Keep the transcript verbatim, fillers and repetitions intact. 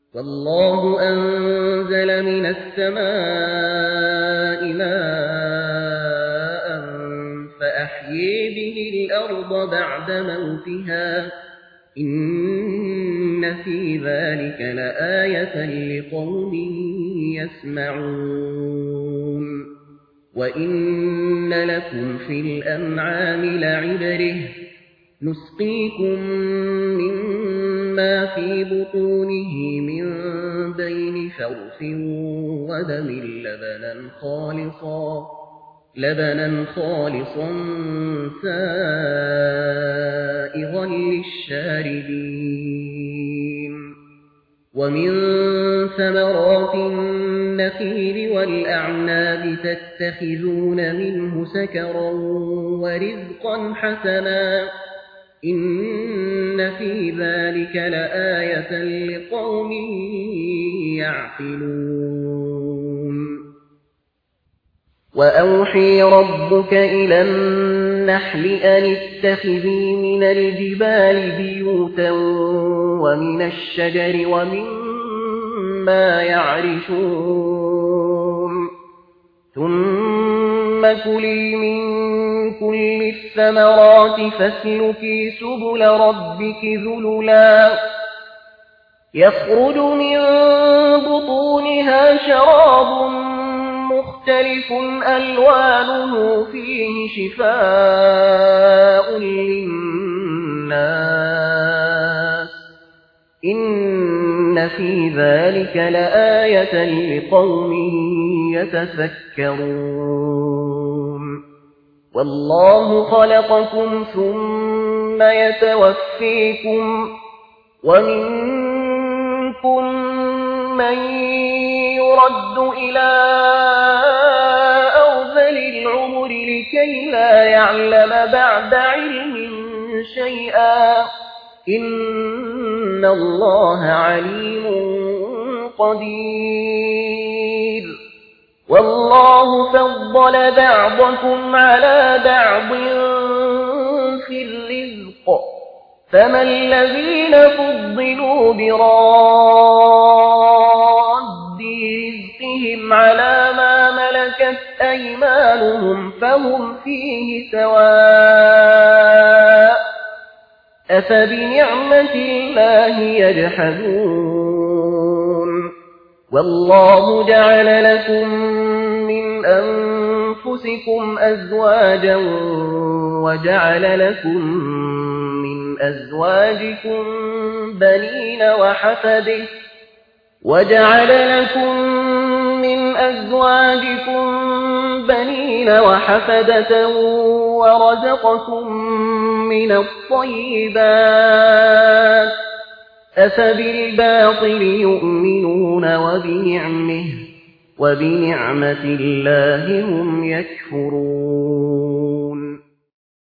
والله أنزل من السماء ماء فأحيي به الأرض بعد موتها إن في ذلك لآية لقوم يسمعون وإن لكم في الأنعام لعبرة نسقيكم مما في بطونه من بين فرث ودم لبنا خالصا لبنا خالصا سائغا للشاربين ومن ثمرات النخيل والأعناب تتخذون منه سكرا ورزقا حسنا إن في ذلك لآية لقوم يعقلون وأوحي ربك إلى النحل أن اتخذي من الجبال بيوتا ومن الشجر ومما يعرشون ثم كلي من كل الثمرات فاسلكي سبل ربك ذللا يخرج من بطونها شراب مختلف ألوانه فيه شفاء للناس إن في ذلك لآية لقوم يتفكرون والله خلقكم ثم يتوفيكم ومنكم من يرد إلى أرذل العمر لكي لا يعلم بعد علم شيئا إن الله عليم قدير والله فضل بعضكم على بعض في الرزق فما الذين فضلوا براد رزقهم على ما ملكت أيمانهم فهم فيه سواء أفبنعمة الله يجحدون والله جعل لكم من أنفسكم أزواجا وجعل لكم من أزواجكم بنين وحفدة وجعل لكم من أزواجكم بنين وحفدة ورزقكم من الطيبات أفبالباطل يؤمنون وبنعمه وبنعمة الله هم يكفرون